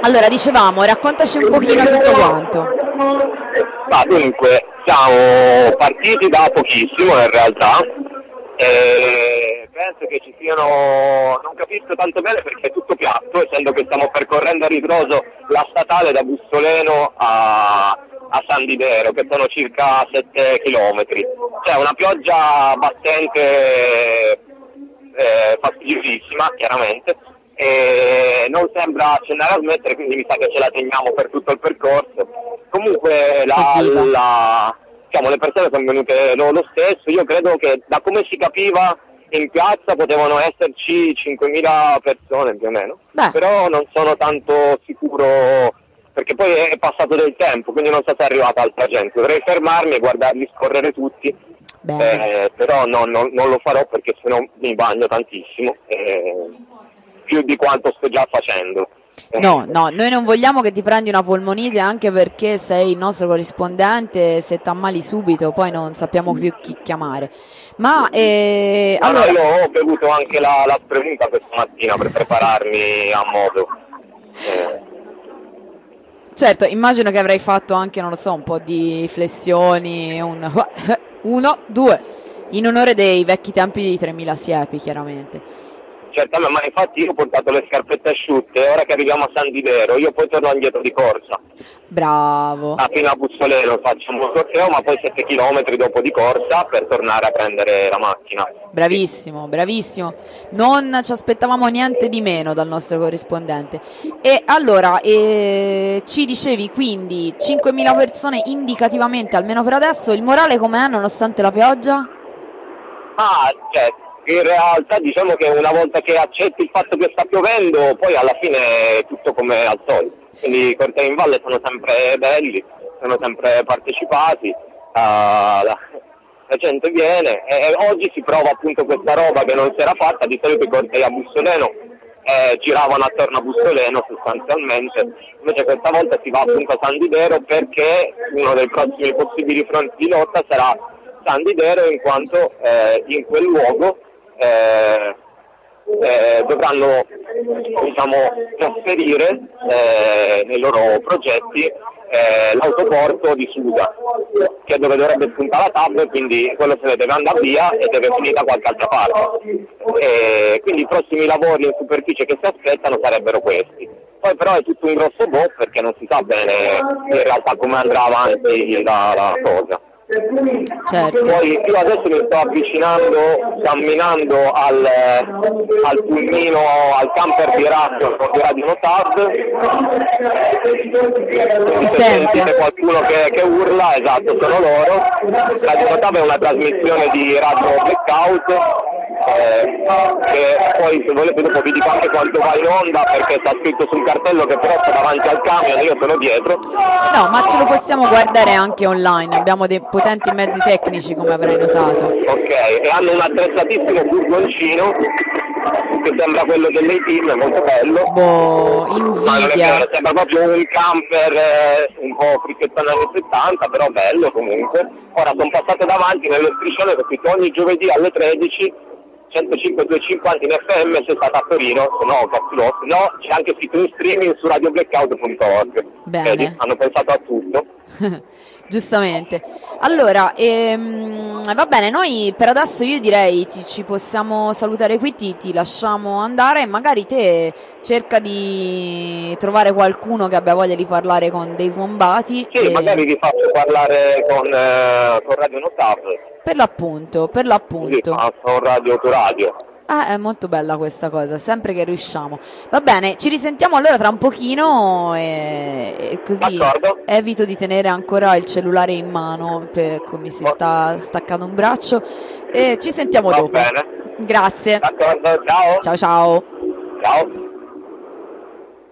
Allora, dicevamo, raccontaci un pochino tutto quanto. Ma dunque, siamo partiti da pochissimo in realtà e penso che ci siano, non capisco tanto bene perché è tutto piatto, essendo che stiamo percorrendo a ritroso la statale da Bussoleno a San Didero, che sono circa 7 chilometri. C'è una pioggia battente, fastidiosissima, chiaramente, e non sembra accennare a smettere, quindi mi sa che ce la teniamo per tutto il percorso. Comunque diciamo, le persone sono venute lo stesso, io credo che da come si capiva in piazza potevano esserci 5.000 persone più o meno, Beh. però non sono tanto sicuro perché poi è passato del tempo, quindi non so se è arrivata altra gente, dovrei fermarmi e guardarli scorrere tutti, però non lo farò perché sennò mi bagno tantissimo, più di quanto sto già facendo. No, noi non vogliamo che ti prendi una polmonite, anche perché sei il nostro corrispondente, se t'ammali subito poi non sappiamo più chi chiamare. Ma allora... No, io ho bevuto anche la spremuta questa mattina per prepararmi a modo. Certo, immagino che avrai fatto anche, non lo so, un po' di flessioni, uno, due, in onore dei vecchi tempi di 3000 siepi, chiaramente. Certamente, ma infatti io ho portato le scarpette asciutte, ora che arriviamo a San Didero, io poi torno indietro di corsa. Bravo. Fino a Bussoleno facciamo un corteo, ma poi 7 chilometri dopo di corsa per tornare a prendere la macchina. Bravissimo, bravissimo. Non ci aspettavamo niente di meno dal nostro corrispondente. E allora, ci dicevi quindi 5.000 persone indicativamente, almeno per adesso. Il morale com'è nonostante la pioggia? In realtà diciamo che una volta che accetti il fatto che sta piovendo, poi alla fine è tutto come al solito. Quindi i cortei in valle sono sempre belli, sono sempre partecipati, la gente viene e oggi si prova appunto questa roba che non si era fatta. Di solito i cortei a Bussoleno giravano attorno a Bussoleno sostanzialmente, invece questa volta si va appunto a San Didero perché uno dei prossimi possibili fronti di lotta sarà San Didero, in quanto in quel luogo dovranno, diciamo, trasferire nei loro progetti l'autoporto di Susa, che è dove dovrebbe spuntare la TAV, quindi quello se ne deve andare via e deve finire da qualche altra parte. Quindi i prossimi lavori in superficie che si aspettano sarebbero questi. Poi però è tutto un grosso boh perché non si sa bene in realtà come andrà avanti la cosa. Certo. Poi io adesso mi sto avvicinando, camminando al pulmino, al camper di Radio Notab. Si Se sente sentite qualcuno che urla, esatto, sono loro. Radio Notab è una trasmissione di Radio Blackout, che poi se volete dopo vi dico anche quanto va in onda, perché sta scritto sul cartello che però sto davanti al camion e io sono dietro. No, ma ce lo possiamo guardare anche online, abbiamo dei potenti mezzi tecnici, come avrai notato. Ok, e hanno un attrezzatissimo furgoncino che sembra quello dell'A-Team, è molto bello. Boh, Ma non è invidia. vero, sembra proprio un camper un po' fricchettone anni 70, però bello comunque. Ora sono passato davanti nelle striscione che scritto ogni giovedì alle 13, 105.250 in FM, se state a Torino, se no Cazzilossi, no, c'è anche scritto in streaming su radioblackout.org. Bene. Vedi, hanno pensato a tutto. Giustamente. Allora, va bene, noi per adesso io direi ci possiamo salutare qui, ti lasciamo andare, magari te cerca di trovare qualcuno che abbia voglia di parlare con Dave Wombati. Sì, magari vi faccio parlare con Radio Notab. Per l'appunto, per l'appunto. Sì, con Radio Autoradio. È molto bella questa cosa, sempre che riusciamo. Va bene, ci risentiamo allora tra un pochino e così D'accordo. evito di tenere ancora il cellulare in mano, mi si sta staccando un braccio e ci sentiamo dopo. Va bene. Grazie. D'accordo, ciao. Ciao ciao. Ciao.